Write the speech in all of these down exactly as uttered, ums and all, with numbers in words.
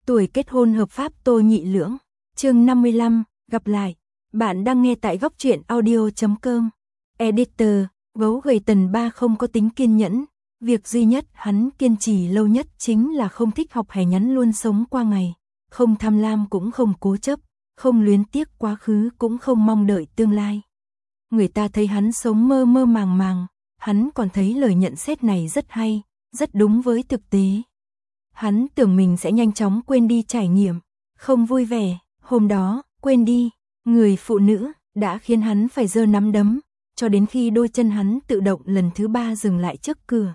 Tuổi kết hôn hợp pháp Tô Nhị Lưỡng. Chương năm mươi lăm, gặp lại. Bạn đang nghe tại góc truyện audio chấm com. Editor, gấu gầy Tần Ba không có tính kiên nhẫn. Việc duy nhất hắn kiên trì lâu nhất chính là không thích học hay nhắn luôn sống qua ngày. Không tham lam cũng không cố chấp, không luyến tiếc quá khứ cũng không mong đợi tương lai. Người ta thấy hắn sống mơ mơ màng màng, hắn còn thấy lời nhận xét này rất hay, rất đúng với thực tế. Hắn tưởng mình sẽ nhanh chóng quên đi trải nghiệm, không vui vẻ, hôm đó, quên đi, người phụ nữ đã khiến hắn phải giơ nắm đấm, cho đến khi đôi chân hắn tự động lần thứ ba dừng lại trước cửa.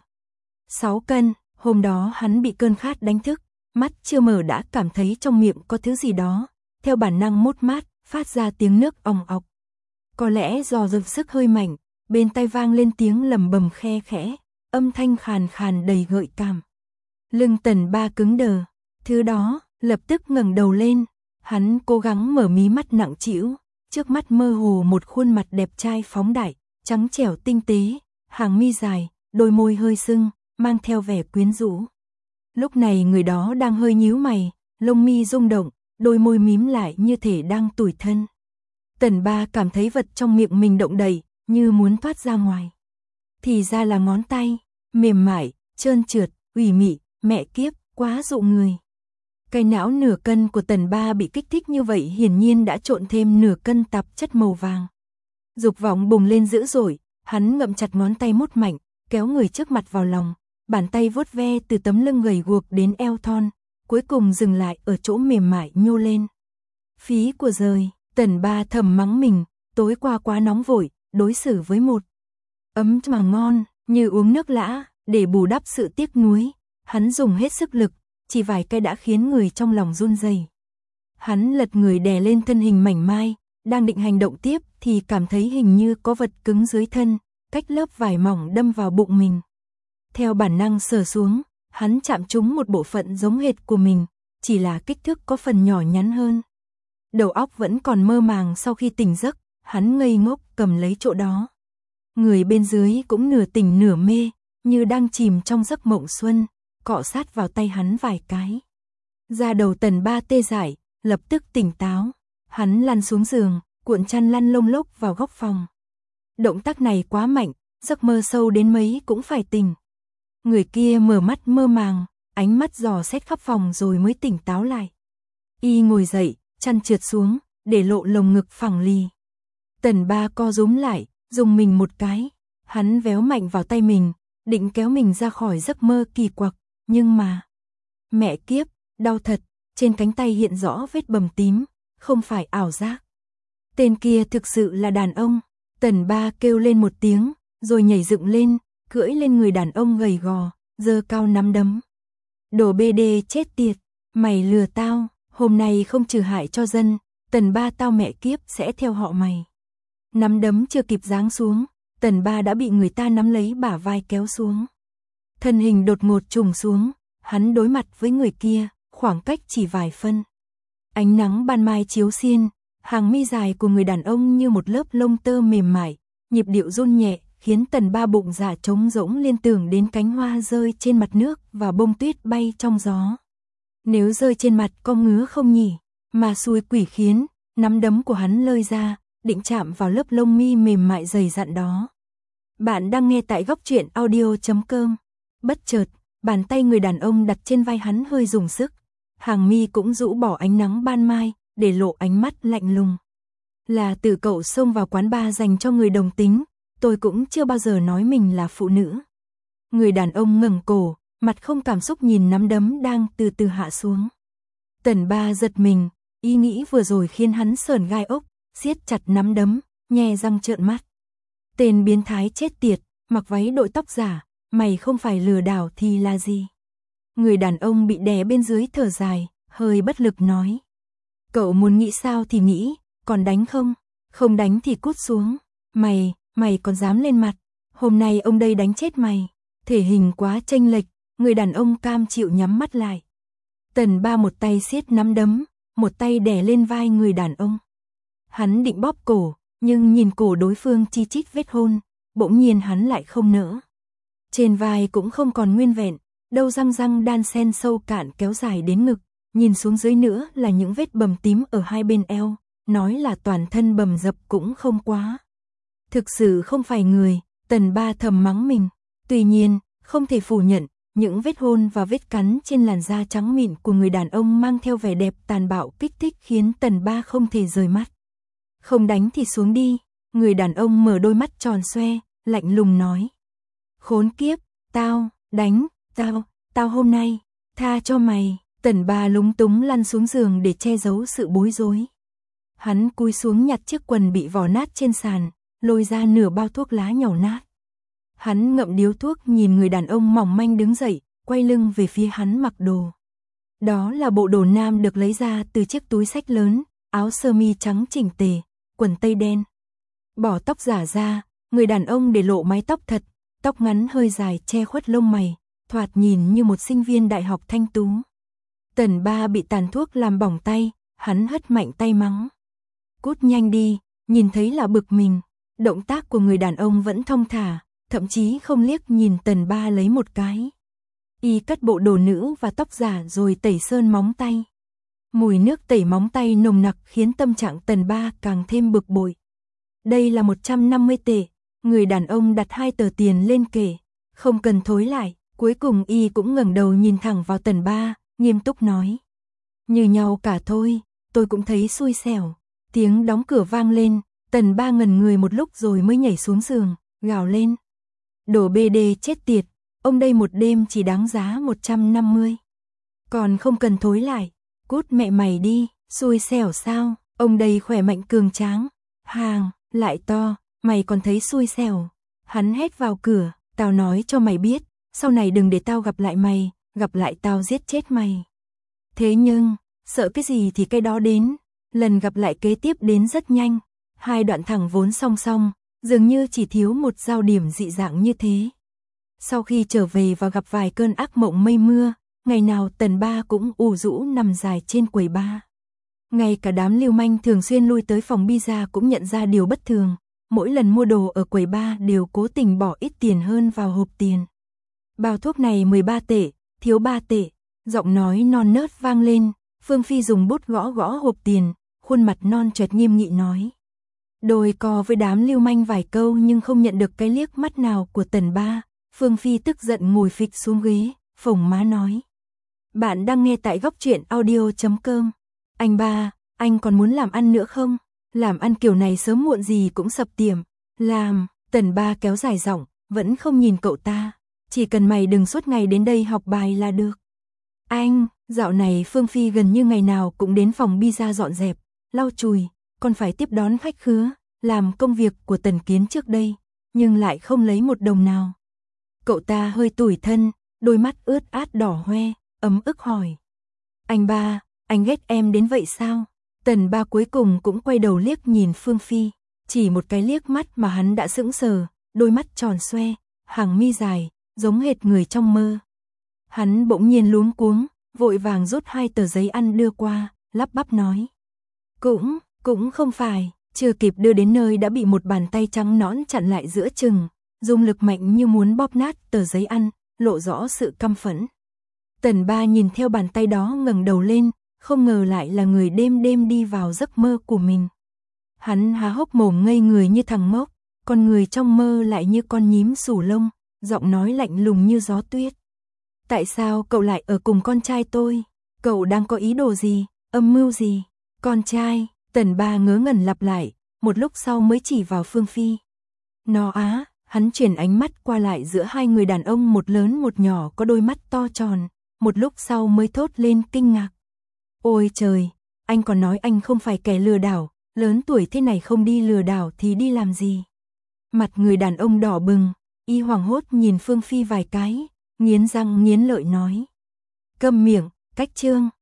Sáu cân, hôm đó hắn bị cơn khát đánh thức, mắt chưa mở đã cảm thấy trong miệng có thứ gì đó, theo bản năng mốt mát, phát ra tiếng nước ong ọc. Có lẽ do dược sức hơi mạnh, bên tai vang lên tiếng lầm bầm khe khẽ, âm thanh khàn khàn đầy gợi cảm. Lưng Tần Ba cứng đờ, thứ đó, lập tức ngẩng đầu lên, hắn cố gắng mở mí mắt nặng trĩu, trước mắt mơ hồ một khuôn mặt đẹp trai phóng đại, trắng trẻo tinh tế, hàng mi dài, đôi môi hơi sưng, mang theo vẻ quyến rũ. Lúc này người đó đang hơi nhíu mày, lông mi rung động, đôi môi mím lại như thể đang tủi thân. Tần Ba cảm thấy vật trong miệng mình động đậy, như muốn thoát ra ngoài. Thì ra là ngón tay, mềm mại, trơn trượt, ủy mị, mẹ kiếp, quá dụ người. Cái não nửa cân của Tần Ba bị kích thích như vậy hiển nhiên đã trộn thêm nửa cân tạp chất màu vàng. Dục vọng bùng lên dữ dội, hắn ngậm chặt ngón tay mút mạnh, kéo người trước mặt vào lòng, bàn tay vuốt ve từ tấm lưng gầy guộc đến eo thon, cuối cùng dừng lại ở chỗ mềm mại nhô lên. Phí của rời, Tần Ba thầm mắng mình, tối qua quá nóng vội, đối xử với một ấm mà ngon, như uống nước lã, để bù đắp sự tiếc nuối. Hắn dùng hết sức lực, chỉ vài cái đã khiến người trong lòng run rẩy. Hắn lật người đè lên thân hình mảnh mai, đang định hành động tiếp thì cảm thấy hình như có vật cứng dưới thân, cách lớp vải mỏng đâm vào bụng mình. Theo bản năng sờ xuống, hắn chạm trúng một bộ phận giống hệt của mình, chỉ là kích thước có phần nhỏ nhắn hơn. Đầu óc vẫn còn mơ màng sau khi tỉnh giấc, hắn ngây ngốc cầm lấy chỗ đó. Người bên dưới cũng nửa tỉnh nửa mê, như đang chìm trong giấc mộng xuân, cọ sát vào tay hắn vài cái. Da đầu Tần Ba tê dại, lập tức tỉnh táo. Hắn lăn xuống giường, cuộn chăn lăn lông lốc vào góc phòng. Động tác này quá mạnh, giấc mơ sâu đến mấy cũng phải tỉnh. Người kia mở mắt mơ màng, ánh mắt dò xét khắp phòng rồi mới tỉnh táo lại. Y ngồi dậy, chăn trượt xuống, để lộ lồng ngực phẳng lì. Tần Ba co rúm lại, dùng mình một cái. Hắn véo mạnh vào tay mình, định kéo mình ra khỏi giấc mơ kỳ quặc, nhưng mà... Mẹ kiếp, đau thật, trên cánh tay hiện rõ vết bầm tím, không phải ảo giác. Tên kia thực sự là đàn ông. Tần Ba kêu lên một tiếng, rồi nhảy dựng lên, cưỡi lên người đàn ông gầy gò, giơ cao nắm đấm. Đồ bê đê chết tiệt, mày lừa tao, hôm nay không trừ hại cho dân, Tần Ba tao mẹ kiếp sẽ theo họ mày. Nắm đấm chưa kịp giáng xuống, Tần Ba đã bị người ta nắm lấy bả vai kéo xuống. Thân hình đột ngột trùng xuống, hắn đối mặt với người kia, khoảng cách chỉ vài phân. Ánh nắng ban mai chiếu xiên, hàng mi dài của người đàn ông như một lớp lông tơ mềm mại, nhịp điệu run nhẹ, khiến Tần Ba bụng dạ trống rỗng liên tưởng đến cánh hoa rơi trên mặt nước và bông tuyết bay trong gió. Nếu rơi trên mặt có ngứa không nhỉ? Mà xui quỷ khiến, nắm đấm của hắn lơi ra, định chạm vào lớp lông mi mềm mại dày dặn đó. Bạn đang nghe tại góc truyện audio chấm com. Bất chợt, bàn tay người đàn ông đặt trên vai hắn hơi dùng sức. Hàng mi cũng rũ bỏ ánh nắng ban mai, để lộ ánh mắt lạnh lùng. Là từ cậu xông vào quán bar dành cho người đồng tính, tôi cũng chưa bao giờ nói mình là phụ nữ. Người đàn ông ngẩng cổ, mặt không cảm xúc nhìn nắm đấm đang từ từ hạ xuống. Tần Ba giật mình, ý nghĩ vừa rồi khiến hắn sởn gai ốc, siết chặt nắm đấm, nhe răng trợn mắt. Tên biến thái chết tiệt, mặc váy đội tóc giả, mày không phải lừa đảo thì là gì? Người đàn ông bị đè bên dưới thở dài, hơi bất lực nói. Cậu muốn nghĩ sao thì nghĩ, còn đánh không? Không đánh thì cút xuống. Mày, mày còn dám lên mặt, hôm nay ông đây đánh chết mày. Thể hình quá chênh lệch, người đàn ông cam chịu nhắm mắt lại. Tần Ba một tay siết nắm đấm, một tay đè lên vai người đàn ông. Hắn định bóp cổ, nhưng nhìn cổ đối phương chi chít vết hôn, bỗng nhiên hắn lại không nỡ. Trên vai cũng không còn nguyên vẹn, đâu răng răng đan sen sâu cạn kéo dài đến ngực, nhìn xuống dưới nữa là những vết bầm tím ở hai bên eo, nói là toàn thân bầm dập cũng không quá. Thực sự không phải người, Tần Ba thầm mắng mình. Tuy nhiên, không thể phủ nhận, những vết hôn và vết cắn trên làn da trắng mịn của người đàn ông mang theo vẻ đẹp tàn bạo kích thích khiến Tần Ba không thể rời mắt. Không đánh thì xuống đi, người đàn ông mở đôi mắt tròn xoe, lạnh lùng nói. Khốn kiếp, tao, đánh, tao, tao hôm nay, tha cho mày. Tần Ba lúng túng lăn xuống giường để che giấu sự bối rối. Hắn cúi xuống nhặt chiếc quần bị vò nát trên sàn, lôi ra nửa bao thuốc lá nhàu nát. Hắn ngậm điếu thuốc nhìn người đàn ông mỏng manh đứng dậy, quay lưng về phía hắn mặc đồ. Đó là bộ đồ nam được lấy ra từ chiếc túi xách lớn, áo sơ mi trắng chỉnh tề, quần tây đen. Bỏ tóc giả ra, người đàn ông để lộ mái tóc thật, tóc ngắn hơi dài che khuất lông mày, thoạt nhìn như một sinh viên đại học thanh tú. Tần Ba bị tàn thuốc làm bỏng tay, hắn hất mạnh tay mắng. Cút nhanh đi, nhìn thấy là bực mình. Động tác của người đàn ông vẫn thong thả, thậm chí không liếc nhìn Tần Ba lấy một cái. Y cất bộ đồ nữ và tóc giả rồi tẩy sơn móng tay. Mùi nước tẩy móng tay nồng nặc khiến tâm trạng Tần Ba càng thêm bực bội. Đây là một trăm năm mươi tệ, người đàn ông đặt hai tờ tiền lên kệ, không cần thối lại, cuối cùng Y cũng ngẩng đầu nhìn thẳng vào Tần Ba, nghiêm túc nói. Như nhau cả thôi, tôi cũng thấy xui xẻo. Tiếng đóng cửa vang lên, Tần Ba ngẩn người một lúc rồi mới nhảy xuống giường, gào lên. Đồ bê đê chết tiệt, ông đây một đêm chỉ đáng giá một trăm năm mươi. Còn không cần thối lại, cút mẹ mày đi, xui xẻo sao, ông đây khỏe mạnh cường tráng, hàng, lại to, mày còn thấy xui xẻo. Hắn hét vào cửa, tao nói cho mày biết, sau này đừng để tao gặp lại mày, gặp lại tao giết chết mày. Thế nhưng, sợ cái gì thì cái đó đến, lần gặp lại kế tiếp đến rất nhanh, hai đoạn thẳng vốn song song, dường như chỉ thiếu một giao điểm dị dạng như thế. Sau khi trở về và gặp vài cơn ác mộng mây mưa, ngày nào Tần Ba cũng ủ rũ nằm dài trên quầy bar. Ngay cả đám lưu manh thường xuyên lui tới phòng pizza cũng nhận ra điều bất thường, mỗi lần mua đồ ở quầy bar đều cố tình bỏ ít tiền hơn vào hộp tiền. Bao thuốc này mười ba tệ, thiếu ba tệ, giọng nói non nớt vang lên, Phương Phi dùng bút gõ gõ hộp tiền, khuôn mặt non choẹt nghiêm nghị nói. Đôi co với đám lưu manh vài câu nhưng không nhận được cái liếc mắt nào của Tần Ba, Phương Phi tức giận ngồi phịch xuống ghế, phồng má nói. Bạn đang nghe tại góc truyện audio chấm com. Anh Ba, anh còn muốn làm ăn nữa không? Làm ăn kiểu này sớm muộn gì cũng sập tiệm. Làm, Tần Ba kéo dài giọng, vẫn không nhìn cậu ta. Chỉ cần mày đừng suốt ngày đến đây học bài là được. Anh, dạo này Phương Phi gần như ngày nào cũng đến phòng pizza dọn dẹp, lau chùi, còn phải tiếp đón khách khứa, làm công việc của Tần Kiến trước đây, nhưng lại không lấy một đồng nào. Cậu ta hơi tủi thân, đôi mắt ướt át đỏ hoe, ấm ức hỏi. Anh Ba, anh ghét em đến vậy sao? Tần Ba cuối cùng cũng quay đầu liếc nhìn Phương Phi, chỉ một cái liếc mắt mà hắn đã sững sờ, đôi mắt tròn xoe, hàng mi dài, giống hệt người trong mơ. Hắn bỗng nhiên luống cuống, vội vàng rút hai tờ giấy ăn đưa qua, lắp bắp nói. Cũng, cũng không phải, chưa kịp đưa đến nơi đã bị một bàn tay trắng nõn chặn lại giữa chừng, dùng lực mạnh như muốn bóp nát tờ giấy ăn, lộ rõ sự căm phẫn. Tần Ba nhìn theo bàn tay đó ngẩng đầu lên, không ngờ lại là người đêm đêm đi vào giấc mơ của mình. Hắn há hốc mồm ngây người như thằng ngốc, con người trong mơ lại như con nhím sù lông, giọng nói lạnh lùng như gió tuyết. Tại sao cậu lại ở cùng con trai tôi? Cậu đang có ý đồ gì, âm mưu gì? Con trai, Tần Ba ngớ ngẩn lặp lại, một lúc sau mới chỉ vào Phương Phi. Nó á, hắn chuyển ánh mắt qua lại giữa hai người đàn ông một lớn một nhỏ có đôi mắt to tròn, một lúc sau mới thốt lên kinh ngạc. Ôi trời, anh còn nói anh không phải kẻ lừa đảo, lớn tuổi thế này không đi lừa đảo thì đi làm gì? Mặt người đàn ông đỏ bừng, y hoảng hốt nhìn Phương Phi vài cái, nghiến răng nghiến lợi nói. Câm miệng, cách chương.